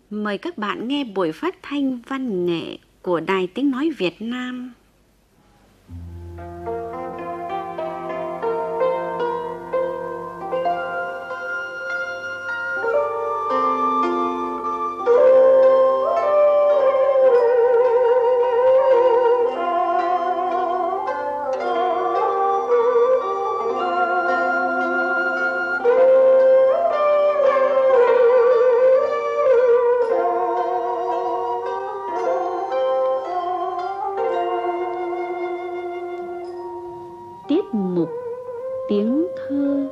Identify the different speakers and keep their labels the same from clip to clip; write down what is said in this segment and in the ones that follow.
Speaker 1: Mời các bạn nghe buổi phát thanh văn nghệ của Đài Tiếng Nói Việt Nam. Tiết mục tiếng thơ.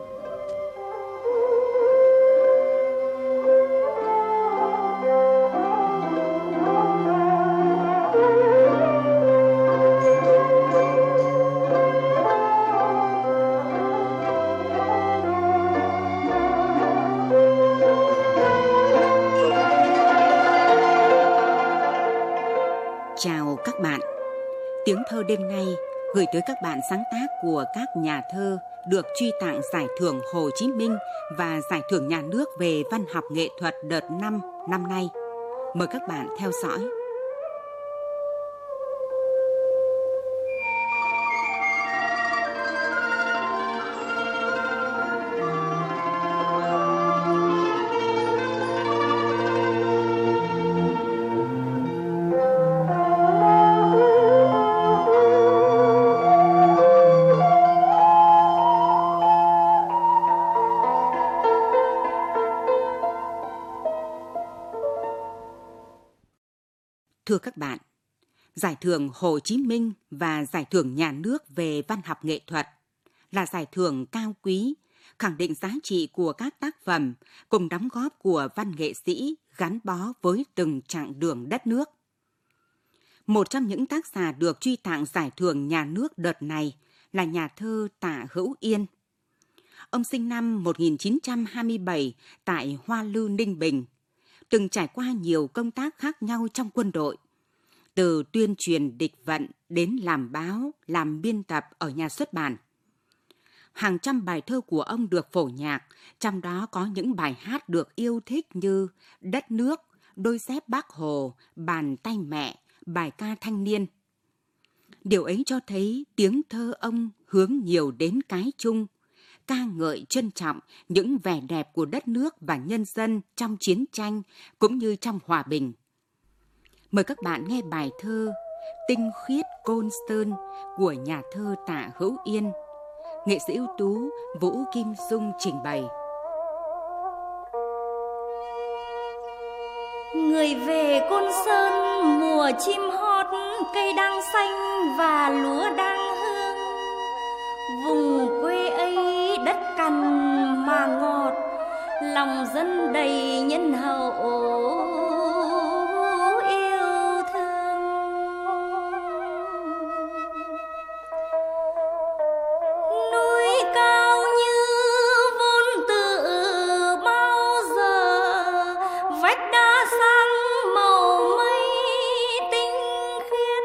Speaker 2: Chào các bạn. Tiếng thơ đêm nay gửi tới các bạn sáng tác của các nhà thơ được truy tặng Giải thưởng Hồ Chí Minh và Giải thưởng Nhà nước về văn học nghệ thuật đợt 5 năm nay. Mời các bạn theo dõi. Thưa các bạn, Giải thưởng Hồ Chí Minh và Giải thưởng Nhà nước về văn học nghệ thuật là giải thưởng cao quý, khẳng định giá trị của các tác phẩm cùng đóng góp của văn nghệ sĩ gắn bó với từng chặng đường đất nước. Một trong những tác giả được truy tặng Giải thưởng Nhà nước đợt này là nhà thơ Tạ Hữu Yên. Ông sinh năm 1927 tại Hoa Lư, Ninh Bình, từng trải qua nhiều công tác khác nhau trong quân đội, từ tuyên truyền địch vận đến làm báo, làm biên tập ở nhà xuất bản. Hàng trăm bài thơ của ông được phổ nhạc, trong đó có những bài hát được yêu thích như Đất nước, Đôi dép Bác Hồ, Bàn tay mẹ, bài ca thanh niên. Điều ấy cho thấy tiếng thơ ông hướng nhiều đến cái chung, ca ngợi trân trọng những vẻ đẹp của đất nước và nhân dân trong chiến tranh cũng như trong hòa bình. Mời các bạn nghe bài thơ Tinh khiết Côn Sơn của nhà thơ Tạ Hữu Yên. Nghệ sĩ ưu tú Vũ Kim Dung trình bày.
Speaker 3: Người về Côn Sơn mùa chim hót, cây đang xanh và lúa đang hương. Vùng quê ấy đất cằn mà ngọt, lòng dân đầy nhân hậu yêu thương. Núi cao như vốn tự bao giờ, vách đá sáng màu mây tinh khiết.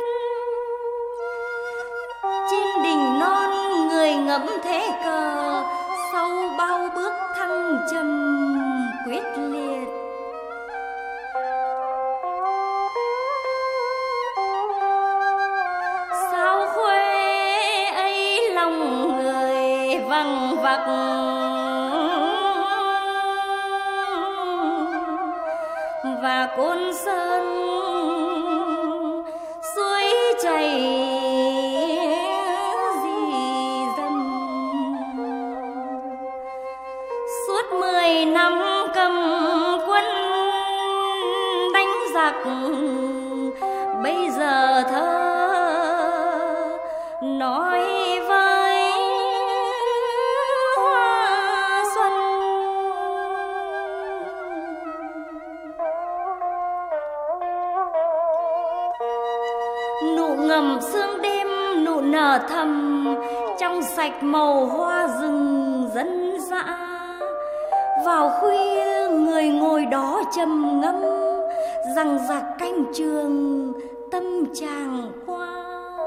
Speaker 3: Trên đỉnh non người ngắm thế cờ, sau bao bước thăng trầm quyết liệt. Sao khuê ấy lòng người văng vặc, và Côn Sơn suối chảy rì rầm. Suốt 10 năm cầm quân đánh giặc, bây giờ thơ nói với hoa xuân. Nụ ngầm sương đêm, nụ nở thầm, trong sạch màu hoa rừng dân dã. Vào khuya người ngồi đó trầm ngâm, rằng giặc canh trường tâm tràng hoa.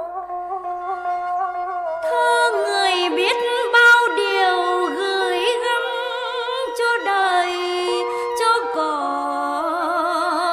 Speaker 3: Thơ người biết bao điều gửi gắm cho đời, cho cỏ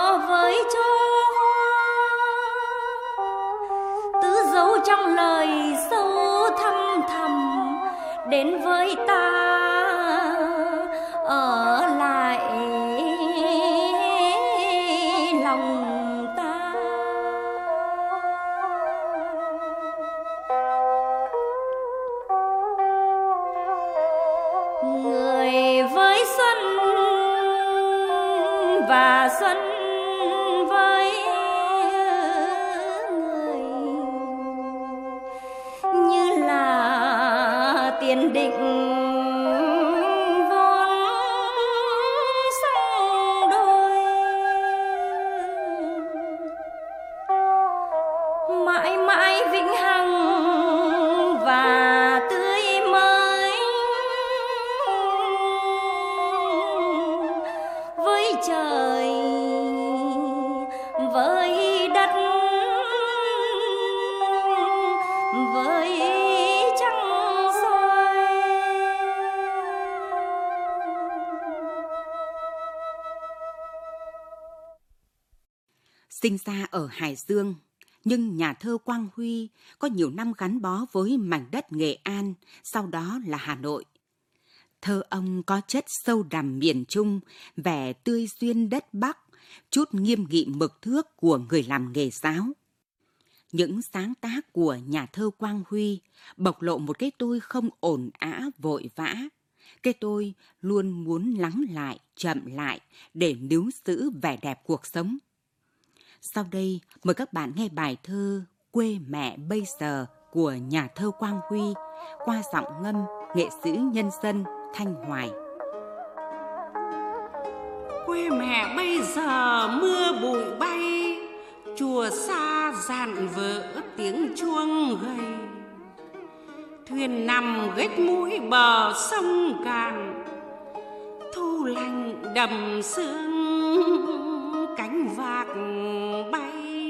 Speaker 3: và xuân với người, như là tiền định vốn sông đôi, mãi mãi vĩnh hằng và tươi mới với trời với đất với trăng soi.
Speaker 2: Sinh ra ở Hải Dương, nhưng nhà thơ Quang Huy có nhiều năm gắn bó với mảnh đất Nghệ An, sau đó là Hà Nội. Thơ ông có chất sâu đằm miền Trung, vẻ tươi xuyên đất Bắc, chút nghiêm nghị mực thước của người làm nghề giáo. Những sáng tác của nhà thơ Quang Huy bộc lộ một cái tôi không ồn ào vội vã. Cái tôi luôn muốn lắng lại, chậm lại để níu giữ vẻ đẹp cuộc sống. Sau đây, mời các bạn nghe bài thơ Quê mẹ bây giờ của nhà thơ Quang Huy qua giọng ngâm nghệ sĩ nhân dân Thanh Hoài.
Speaker 4: Quê mẹ bây giờ mưa bụi bay, chùa xa dạn vỡ tiếng chuông gầy. Thuyền nằm ghét mũi bờ sông Cạn, thu lạnh đầm sương cánh vạc bay.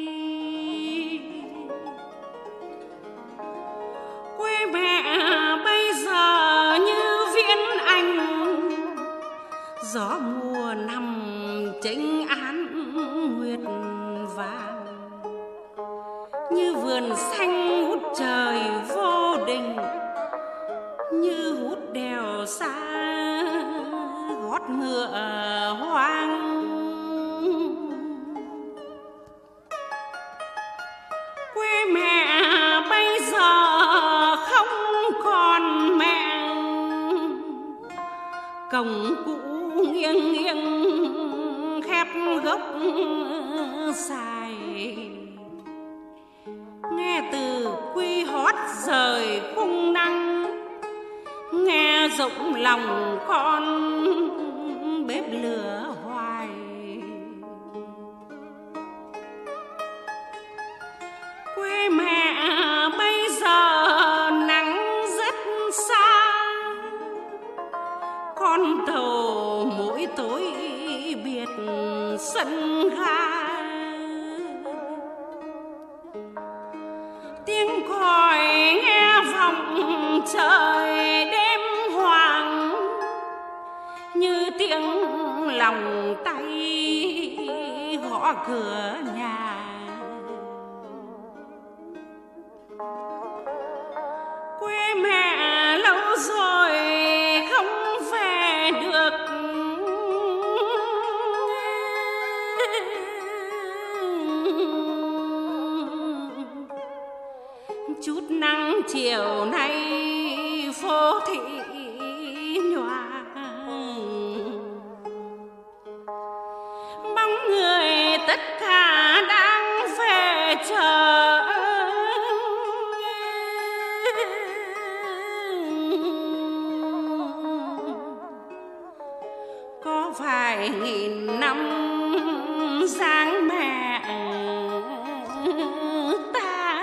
Speaker 4: Quê mẹ bây giờ như viễn ảnh, gió mùa nằm chênh án nguyệt vàng, như vườn xanh hút trời vô định, như hút đèo xa gót ngựa hoang. Quê mẹ bây giờ không còn mẹ, cổng cũ nghiêng nghiêng khép gốc dài, nghe từ quy hót rời khung năng, nghe rộng lòng con bếp lửa hoài. Quê mẹ bây giờ nắng rất xa, con tàu mỗi tối biệt sân ga. Tiếng còi nghe vọng trời đêm hoàng, như tiếng lòng tay gõ cửa nhà. Quê mẹ lâu rồi không về được, chút nắng chiều nay phố thị nhòa, bóng người tất cả đang về chợ. Có vài nghìn năm dáng mẹ ta.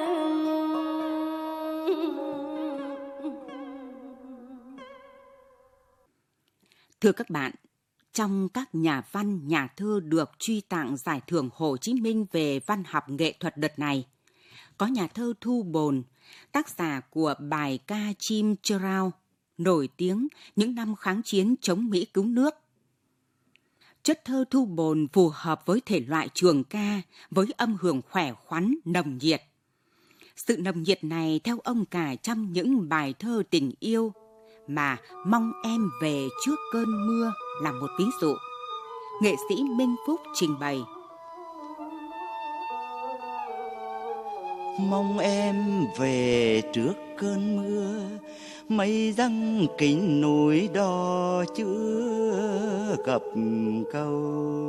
Speaker 2: Thưa các bạn, trong các nhà văn, nhà thơ được truy tặng Giải thưởng Hồ Chí Minh về văn học nghệ thuật đợt này, có nhà thơ Thu Bồn, tác giả của bài ca Chim Chơ Rao, nổi tiếng những năm kháng chiến chống Mỹ cứu nước. Chất thơ Thu Bồn phù hợp với thể loại trường ca, với âm hưởng khỏe khoắn, nồng nhiệt. Sự nồng nhiệt này theo ông cả trong những bài thơ tình yêu, mà Mong em về trước cơn mưa là một ví dụ. Nghệ sĩ Minh Phúc trình bày.
Speaker 5: Mong em về trước cơn mưa, mây răng kín núi đỏ chưa cập cầu.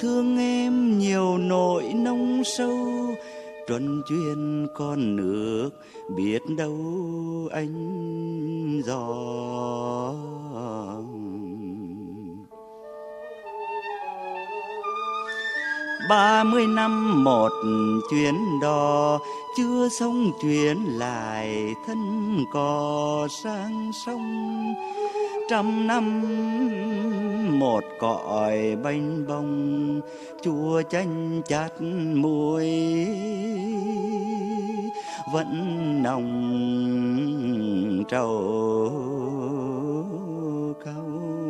Speaker 5: thương em nhiều nỗi nông sâu, truân chuyên con nước biết đâu anh gió. 30 năm một chuyến đò, chưa xong chuyến lại thân cò sang sông. 100 năm một cõi bênh bông, chua chanh chát muối vẫn nồng trầu cao.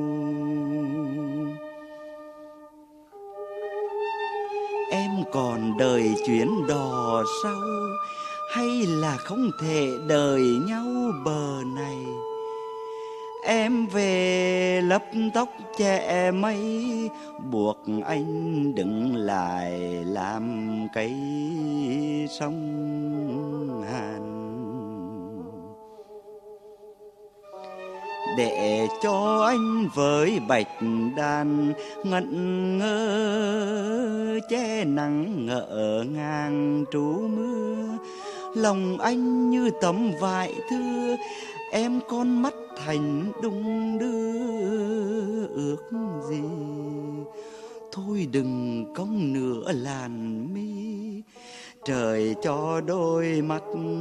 Speaker 5: Em còn đời chuyến đò sau, hay là không thể đợi nhau bờ này? Em về lấp tóc che mây, buộc anh đứng lại làm cây sông Hàn. Để cho anh với bạch đàn ngẩn ngơ che nắng ngỡ ngàng trú mưa. Lòng anh như tấm vải thưa, em con mắt thành đung đưa ước gì. Thôi đừng cong nửa làn mi, trời cho đôi mắt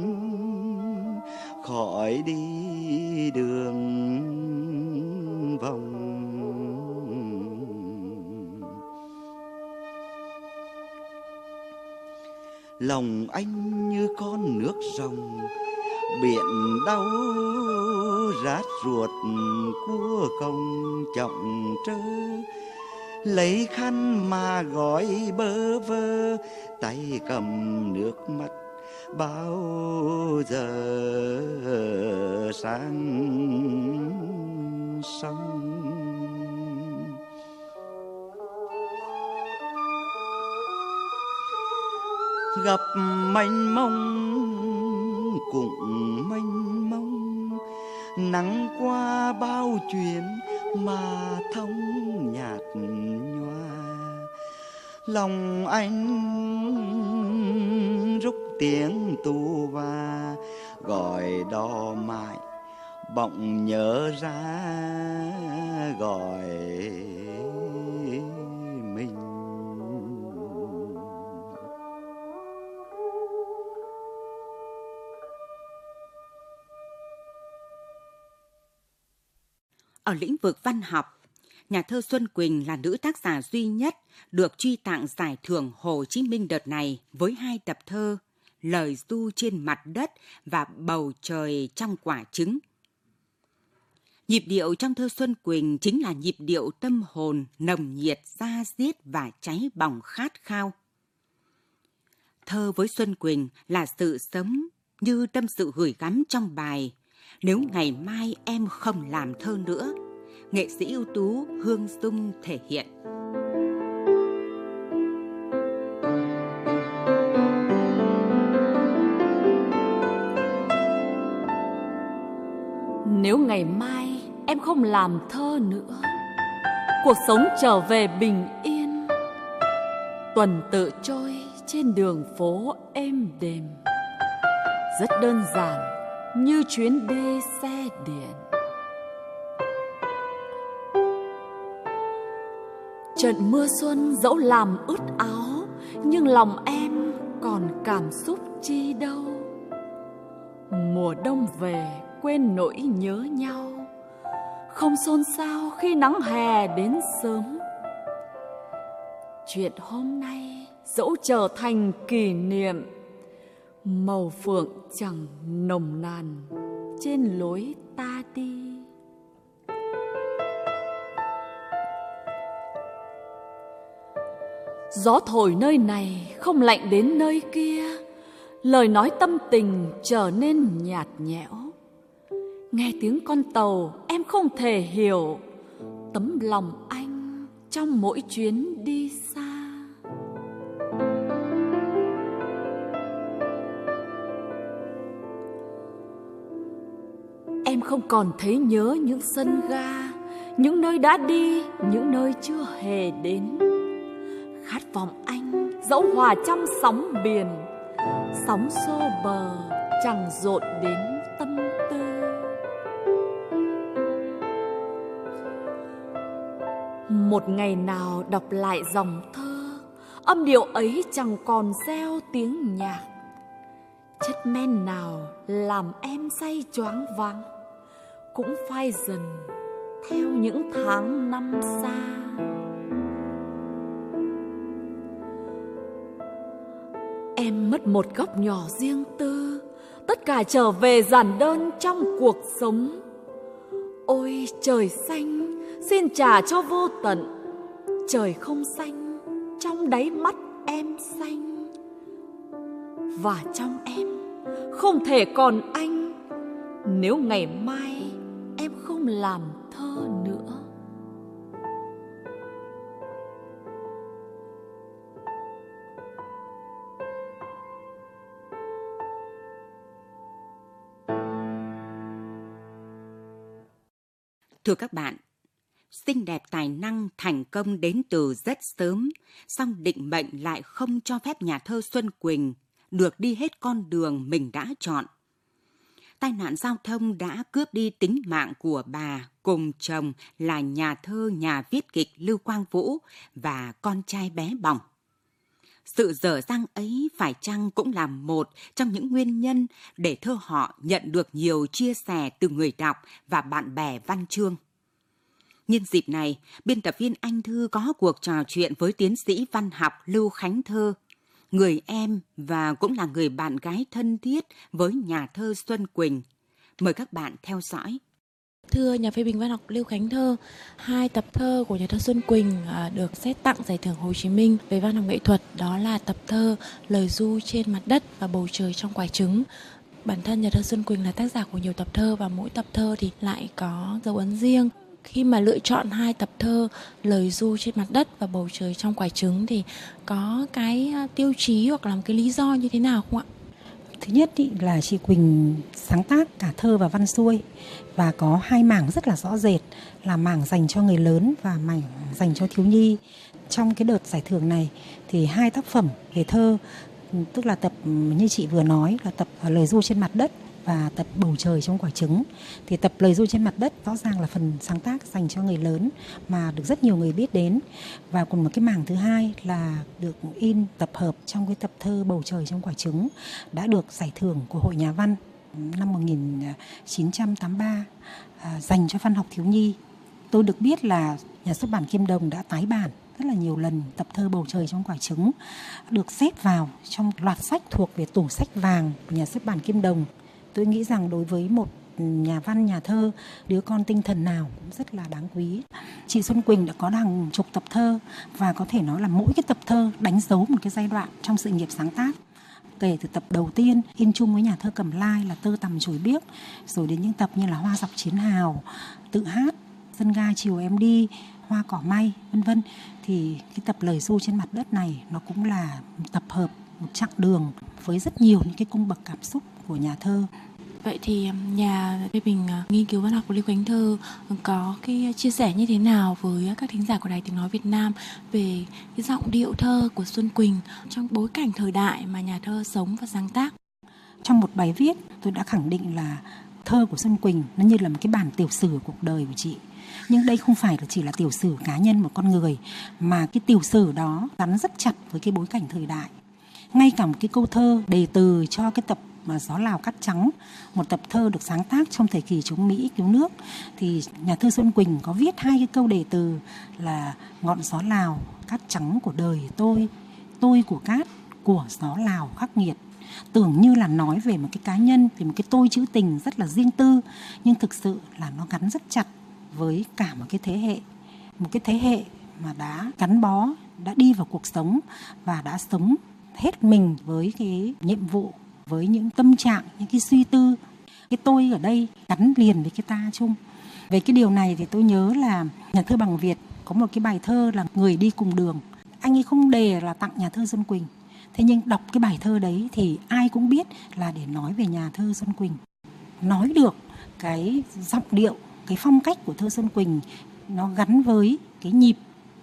Speaker 5: khỏi đi đường vòng. Lòng anh như con nước ròng, biển đau rát ruột cua công trọng trơ. Lấy khăn mà gói bơ vơ, tay cầm nước mắt bao giờ sang sông. Gặp mênh mông cũng mênh mông, nắng qua bao chuyện mà thông nhạt nhòa. Lòng anh rúc tiếng tu va, gọi đò mãi bỗng nhớ ra gọi mình.
Speaker 2: Ở lĩnh vực văn học, nhà thơ Xuân Quỳnh là nữ tác giả duy nhất được truy tặng giải thưởng Hồ Chí Minh đợt này với 2 tập thơ Lời ru trên mặt đất và Bầu trời trong quả trứng. Nhịp điệu trong thơ Xuân Quỳnh chính là nhịp điệu tâm hồn nồng nhiệt, da diết và cháy bỏng khát khao. Thơ với Xuân Quỳnh là sự sống như tâm sự gửi gắm trong bài Nếu ngày mai em không làm thơ nữa, nghệ sĩ ưu tú Hương Dung thể hiện.
Speaker 3: Nếu ngày mai em không làm thơ nữa, cuộc sống trở về bình yên, tuần tự trôi trên đường phố êm đềm, rất đơn giản như chuyến đi xe điện. Trận mưa xuân dẫu làm ướt áo, nhưng lòng em còn cảm xúc chi đâu. Mùa đông về quên nỗi nhớ nhau, không xôn xao khi nắng hè đến sớm. Chuyện hôm nay dẫu trở thành kỷ niệm, màu phượng chẳng nồng nàn trên lối ta đi. Gió thổi nơi này không lạnh đến nơi kia, lời nói tâm tình trở nên nhạt nhẽo. Nghe tiếng con tàu em không thể hiểu tấm lòng anh trong mỗi chuyến đi xa. Em không còn thấy nhớ những sân ga, những nơi đã đi, những nơi chưa hề đến. Khát vọng anh dẫu hòa trong sóng biển, sóng xô bờ chẳng dội đến tâm tư. Một ngày nào đọc lại dòng thơ, âm điệu ấy chẳng còn reo tiếng nhạc. Chất men nào làm em say choáng váng cũng phai dần theo những tháng năm xa. Em mất một góc nhỏ riêng tư, tất cả trở về giản đơn trong cuộc sống. Ôi trời xanh, xin trả cho vô tận. Trời không xanh, trong đáy mắt em xanh. Và trong em không thể còn anh, nếu ngày mai em không làm thơ nữa.
Speaker 2: Thưa các bạn, xinh đẹp tài năng thành công đến từ rất sớm, song định mệnh lại không cho phép nhà thơ Xuân Quỳnh được đi hết con đường mình đã chọn. Tai nạn giao thông đã cướp đi tính mạng của bà cùng chồng là nhà thơ, nhà viết kịch Lưu Quang Vũ và con trai bé bỏng. Sự dở dang ấy phải chăng cũng là một trong những nguyên nhân để thơ họ nhận được nhiều chia sẻ từ người đọc và bạn bè văn chương. Nhân dịp này, biên tập viên Anh Thư có cuộc trò chuyện với tiến sĩ văn học Lưu Khánh Thơ, người em và cũng là người bạn gái thân thiết với nhà thơ Xuân Quỳnh. Mời các bạn theo dõi.
Speaker 6: Thưa nhà phê bình văn học Lưu Khánh Thơ, 2 tập thơ của nhà thơ Xuân Quỳnh được xét tặng Giải thưởng Hồ Chí Minh về văn học nghệ thuật, đó là tập thơ Lời ru trên mặt đất và Bầu trời trong quả trứng. Bản thân nhà thơ Xuân Quỳnh là tác giả của nhiều tập thơ và mỗi tập thơ thì lại có dấu ấn riêng. Khi mà lựa chọn 2 tập thơ Lời ru trên mặt đất và Bầu trời trong quả trứng thì có cái tiêu chí hoặc là một cái lý do như thế nào không ạ?
Speaker 7: Thứ nhất là chị Quỳnh sáng tác cả thơ và văn xuôi và có 2 mảng rất là rõ rệt là mảng dành cho người lớn và mảng dành cho thiếu nhi. Trong cái đợt giải thưởng này thì 2 tác phẩm về thơ, tức là tập như chị vừa nói là tập Lời ru trên mặt đất và tập Bầu trời trong quả trứng. Thì tập Lời ru trên mặt đất rõ ràng là phần sáng tác dành cho người lớn mà được rất nhiều người biết đến. Và còn một cái mảng thứ hai là được in tập hợp trong cái tập thơ Bầu trời trong quả trứng đã được giải thưởng của Hội Nhà văn năm 1983 dành cho văn học thiếu nhi. Tôi được biết là nhà xuất bản Kim Đồng đã tái bản rất là nhiều lần tập thơ Bầu trời trong quả trứng, được xếp vào trong loạt sách thuộc về tủ sách vàng của nhà xuất bản Kim Đồng. Tôi nghĩ rằng đối với một nhà văn, nhà thơ, đứa con tinh thần nào cũng rất là đáng quý. Chị Xuân Quỳnh đã có hàng chục tập thơ và có thể nói là mỗi cái tập thơ đánh dấu một cái giai đoạn trong sự nghiệp sáng tác. Kể từ tập đầu tiên in chung với nhà thơ Cẩm Lai là Tơ tằm chổi biếc, rồi đến những tập như là Hoa dọc chiến hào, Tự hát, Dân ga chiều em đi, Hoa cỏ may, vân vân. Thì cái tập Lời ru trên mặt đất này nó cũng là một tập hợp, một chặng đường với rất nhiều những cái cung bậc cảm xúc của nhà thơ.
Speaker 6: Vậy thì nhà phê bình nghiên cứu văn học của Lưu Khánh Thơ có cái chia sẻ như thế nào với các thính giả của Đài Tiếng Nói Việt Nam về cái giọng điệu thơ của Xuân Quỳnh trong bối cảnh thời đại mà nhà thơ sống và sáng tác?
Speaker 7: Trong một bài viết, tôi đã khẳng định là thơ của Xuân Quỳnh nó như là một cái bản tiểu sử cuộc đời của chị. Nhưng đây không phải là chỉ là tiểu sử cá nhân một con người, mà cái tiểu sử đó gắn rất chặt với cái bối cảnh thời đại. Ngay cả một cái câu thơ đề từ cho cái tập Gió Lào Cát Trắng, một tập thơ được sáng tác trong thời kỳ chống Mỹ cứu nước, thì nhà thơ Xuân Quỳnh có viết 2 cái câu đề từ là ngọn gió Lào cát trắng của đời tôi của cát, của gió Lào khắc nghiệt. Tưởng như là nói về một cái cá nhân, về một cái tôi trữ tình rất là riêng tư, nhưng thực sự là nó gắn rất chặt với cả một cái thế hệ mà đã gắn bó, đã đi vào cuộc sống và đã sống hết mình với cái nhiệm vụ, với những tâm trạng, những cái suy tư. Cái tôi ở đây gắn liền với cái ta chung. Về cái điều này thì tôi nhớ là nhà thơ Bằng Việt có một cái bài thơ là Người đi cùng đường. Anh ấy không đề là tặng nhà thơ Xuân Quỳnh. Thế nhưng đọc cái bài thơ đấy thì ai cũng biết là để nói về nhà thơ Xuân Quỳnh. Nói được cái giọng điệu, cái phong cách của thơ Xuân Quỳnh nó gắn với cái nhịp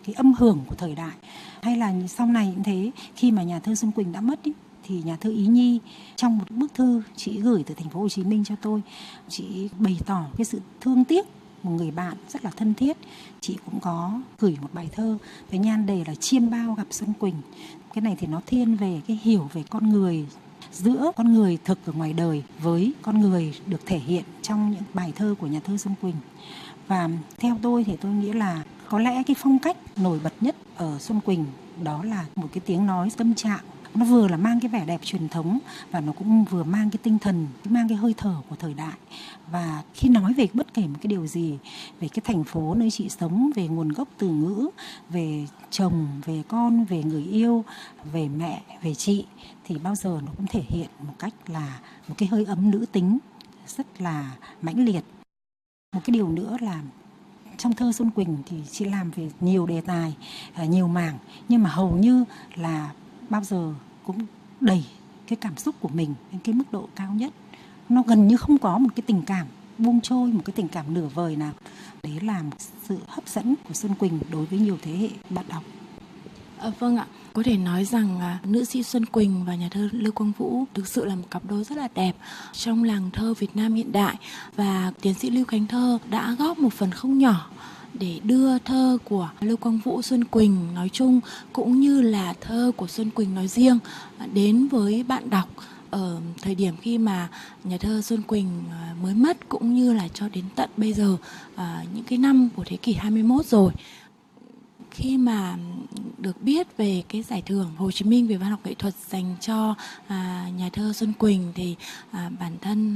Speaker 7: cái âm hưởng của thời đại. Hay là sau này cũng thế, khi mà nhà thơ Xuân Quỳnh đã mất ý, thì nhà thơ Ý Nhi trong một bức thư chị gửi từ thành phố Hồ Chí Minh cho tôi, chị bày tỏ cái sự thương tiếc một người bạn rất là thân thiết. Chị cũng có gửi một bài thơ với nhan đề là Chiêm bao gặp Xuân Quỳnh. Cái này thì nó thiên về cái hiểu về con người, giữa con người thực ở ngoài đời với con người được thể hiện trong những bài thơ của nhà thơ Xuân Quỳnh. Và theo tôi thì tôi nghĩ là có lẽ cái phong cách nổi bật nhất ở Xuân Quỳnh đó là một cái tiếng nói tâm trạng. Nó vừa là mang cái vẻ đẹp truyền thống và nó cũng vừa mang cái tinh thần, mang cái hơi thở của thời đại. Và khi nói về bất kể một cái điều gì, về cái thành phố nơi chị sống, về nguồn gốc từ ngữ, về chồng, về con, về người yêu, về mẹ, về chị, thì bao giờ nó cũng thể hiện một cách là một cái hơi ấm nữ tính rất là mãnh liệt. Một cái điều nữa là trong thơ Xuân Quỳnh thì chị làm về nhiều đề tài, nhiều mảng, nhưng mà hầu như là bao giờ cũng đẩy cái cảm xúc của mình đến cái mức độ cao nhất. Nó gần như không có một cái tình cảm buông trôi, một cái tình cảm nửa vời nào. Đấy là một sự hấp dẫn của Xuân Quỳnh đối với nhiều thế hệ bạn đọc.
Speaker 6: Vâng ạ, có thể nói rằng nữ sĩ Xuân Quỳnh và nhà thơ Lưu Quang Vũ thực sự là một cặp đôi rất là đẹp trong làng thơ Việt Nam hiện đại, và tiến sĩ Lưu Khánh Thơ đã góp một phần không nhỏ để đưa thơ của Lưu Quang Vũ, Xuân Quỳnh nói chung cũng như là thơ của Xuân Quỳnh nói riêng đến với bạn đọc ở thời điểm khi mà nhà thơ Xuân Quỳnh mới mất, cũng như là cho đến tận bây giờ, những cái năm của thế kỷ 21 rồi. Khi mà được biết về cái giải thưởng Hồ Chí Minh về văn học nghệ thuật dành cho nhà thơ Xuân Quỳnh thì bản thân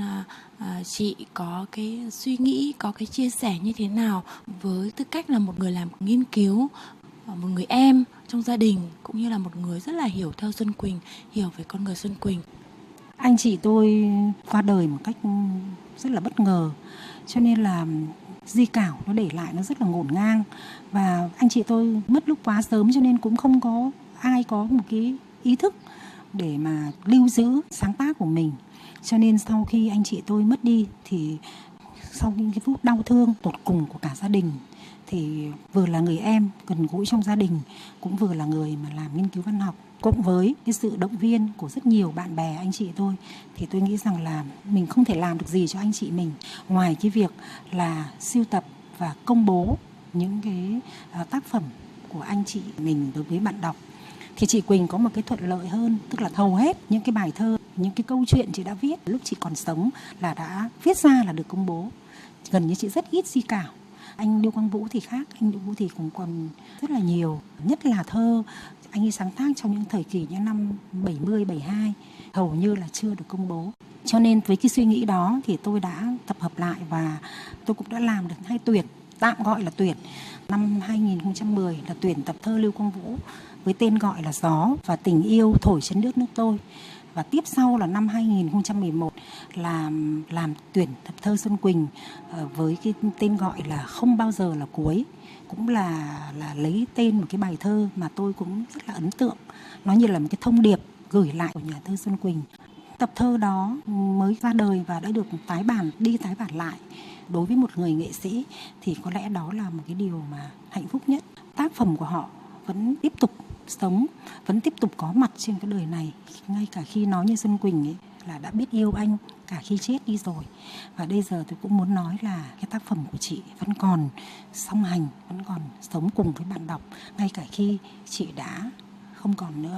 Speaker 6: chị có cái suy nghĩ, có cái chia sẻ như thế nào với tư cách là một người làm nghiên cứu, một người em trong gia đình, cũng như là một người rất là hiểu thơ Xuân Quỳnh, hiểu về con người Xuân Quỳnh?
Speaker 7: Anh chị tôi qua đời một cách rất là bất ngờ, cho nên là di cảo nó để lại nó rất là ngổn ngang. Và anh chị tôi mất lúc quá sớm cho nên cũng không có ai có một cái ý thức để mà lưu giữ sáng tác của mình. Cho nên sau khi anh chị tôi mất đi thì sau những cái phút đau thương tột cùng của cả gia đình, thì vừa là người em gần gũi trong gia đình, cũng vừa là người mà làm nghiên cứu văn học, cộng với cái sự động viên của rất nhiều bạn bè anh chị tôi, thì tôi nghĩ rằng là mình không thể làm được gì cho anh chị mình ngoài cái việc là sưu tập và công bố những cái tác phẩm của anh chị mình đối với bạn đọc. Thì chị Quỳnh có một cái thuận lợi hơn, tức là hầu hết những cái bài thơ, những cái câu chuyện chị đã viết lúc chị còn sống là đã viết ra là được công bố. Gần như chị rất ít di cảo. Anh Lưu Quang Vũ thì khác, anh Lưu Vũ thì cũng còn rất là nhiều, nhất là thơ anh ấy sáng tác trong những thời kỳ những năm 70, 72 hầu như là chưa được công bố. Cho nên với cái suy nghĩ đó thì tôi đã tập hợp lại và tôi cũng đã làm được 2 tuyển, tạm gọi là tuyển. Năm 2010 là tuyển tập thơ Lưu Quang Vũ với tên gọi là Gió và Tình Yêu Thổi Trên Nước Nước Tôi. Và tiếp sau là năm 2011 là làm tuyển tập thơ Xuân Quỳnh với cái tên gọi là Không Bao Giờ Là Cuối. Cũng là lấy tên một cái bài thơ mà tôi cũng rất là ấn tượng. Nó như là một cái thông điệp gửi lại của nhà thơ Xuân Quỳnh. Tập thơ đó mới ra đời và đã được tái bản lại. Đối với một người nghệ sĩ thì có lẽ đó là một cái điều mà hạnh phúc nhất. Tác phẩm của họ vẫn tiếp tục sống, vẫn tiếp tục có mặt trên cái đời này. Ngay cả khi nói như Xuân Quỳnh ấy, là đã biết yêu anh cả khi chết đi rồi. Và bây giờ tôi cũng muốn nói là cái tác phẩm của chị vẫn còn song hành, vẫn còn sống cùng với bạn đọc, ngay cả khi chị đã không còn nữa.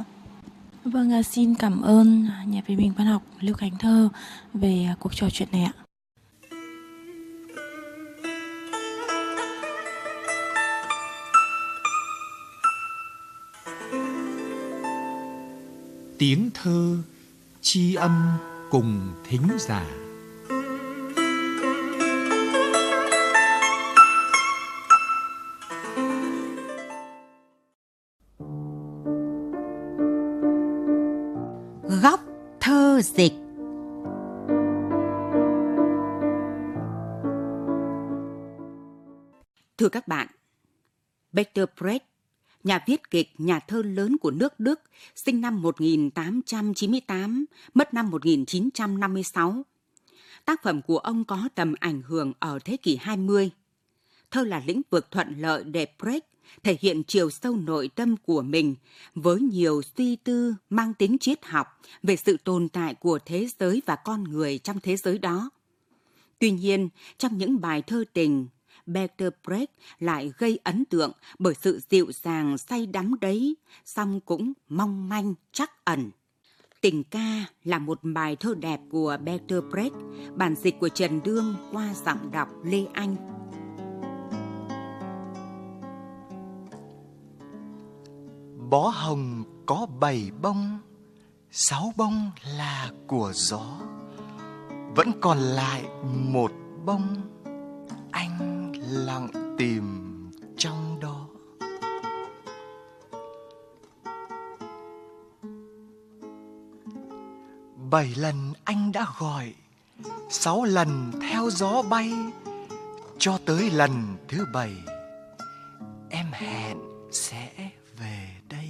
Speaker 6: Vâng, xin cảm ơn nhà phê bình văn học Lưu Khánh Thơ về cuộc trò chuyện này ạ.
Speaker 8: Tiếng thơ tri âm cùng thính giả.
Speaker 2: Góc thơ dịch. Thưa các bạn, Bertolt Brecht, nhà viết kịch, nhà thơ lớn của nước Đức, sinh năm 1898, mất năm 1956. Tác phẩm của ông có tầm ảnh hưởng ở thế kỷ 20. Thơ là lĩnh vực thuận lợi để Brecht thể hiện chiều sâu nội tâm của mình với nhiều suy tư mang tính triết học về sự tồn tại của thế giới và con người trong thế giới đó. Tuy nhiên, trong những bài thơ tình, Bertolt Brecht lại gây ấn tượng bởi sự dịu dàng say đắm đấy, song cũng mong manh trắc ẩn. Tình ca là một bài thơ đẹp của Bertolt Brecht, bản dịch của Trần Đương qua giọng đọc Lê Anh.
Speaker 5: Bó hồng có 7 bông, 6 bông là của gió, vẫn còn lại một bông, anh lặng tìm trong đó. Bảy lần anh đã gọi, 6 lần theo gió bay, cho tới lần thứ 7 em hẹn sẽ về đây.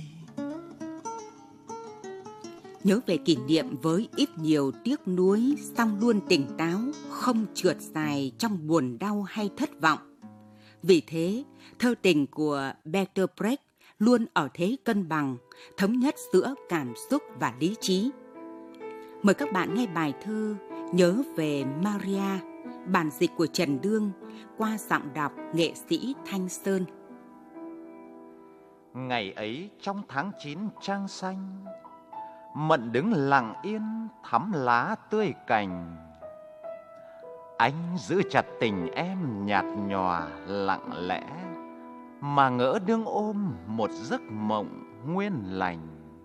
Speaker 2: Nhớ về kỷ niệm với ít nhiều tiếc nuối, song luôn tỉnh táo, không trượt dài trong buồn đau hay thất vọng. Vì thế, thơ tình của Bertolt Brecht luôn ở thế cân bằng, thống nhất giữa cảm xúc và lý trí. Mời các bạn nghe bài thơ Nhớ về Maria, bản dịch của Trần Đương qua giọng đọc nghệ sĩ Thanh Sơn.
Speaker 9: Ngày ấy trong tháng 9 trăng xanh, Mận đứng lặng yên thắm lá tươi cành. Anh giữ chặt tình em nhạt nhòa lặng lẽ, mà ngỡ đương ôm một giấc mộng nguyên lành.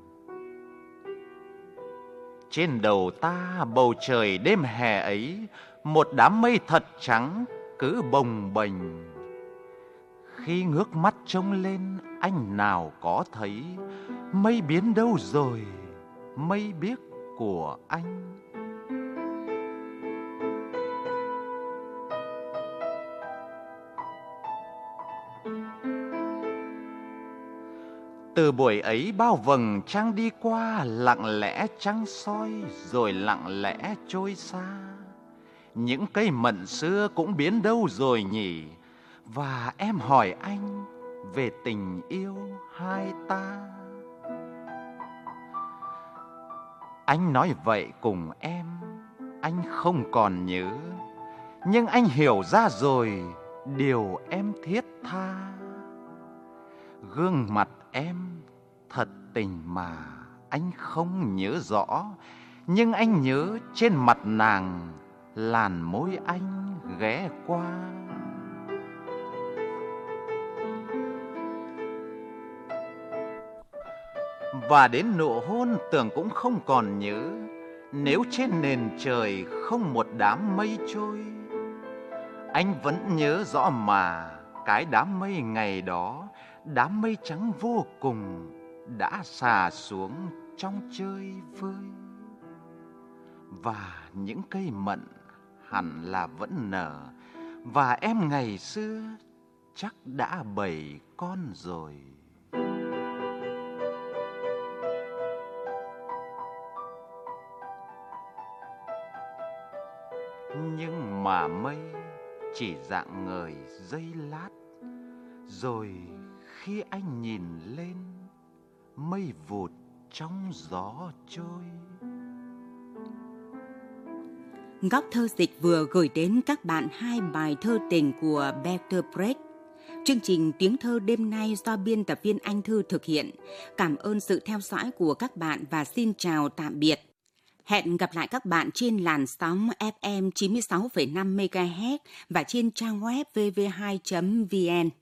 Speaker 9: Trên đầu ta bầu trời đêm hè ấy, một đám mây thật trắng cứ bồng bềnh. Khi ngước mắt trông lên, anh nào có thấy mây biến đâu rồi, mây biếc của anh. Từ buổi ấy bao vầng trăng đi qua, lặng lẽ trăng soi rồi lặng lẽ trôi xa. Những cây mận xưa cũng biến đâu rồi nhỉ? Và em hỏi anh về tình yêu hai ta. Anh nói vậy cùng em, anh không còn nhớ, nhưng anh hiểu ra rồi điều em thiết tha. Gương mặt em thật tình mà anh không nhớ rõ, nhưng anh nhớ trên mặt nàng làn môi anh ghé qua. Và đến nụ hôn tưởng cũng không còn nhớ, nếu trên nền trời không một đám mây trôi. Anh vẫn nhớ rõ mà cái đám mây ngày đó, đám mây trắng vô cùng đã xà xuống trong chơi vơi. Và những cây mận hẳn là vẫn nở, và em ngày xưa chắc đã 7 con rồi. Nhưng mà mây chỉ dạng ngời giây lát, rồi khi anh nhìn lên, mây vụt trong gió trôi.
Speaker 2: Góc thơ dịch vừa gửi đến các bạn 2 bài thơ tình của Bertolt Brecht. Chương trình Tiếng Thơ đêm nay do biên tập viên Anh Thư thực hiện. Cảm ơn sự theo dõi của các bạn và xin chào tạm biệt. Hẹn gặp lại các bạn trên làn sóng FM 96,5 MHz và trên trang web vv2.vn.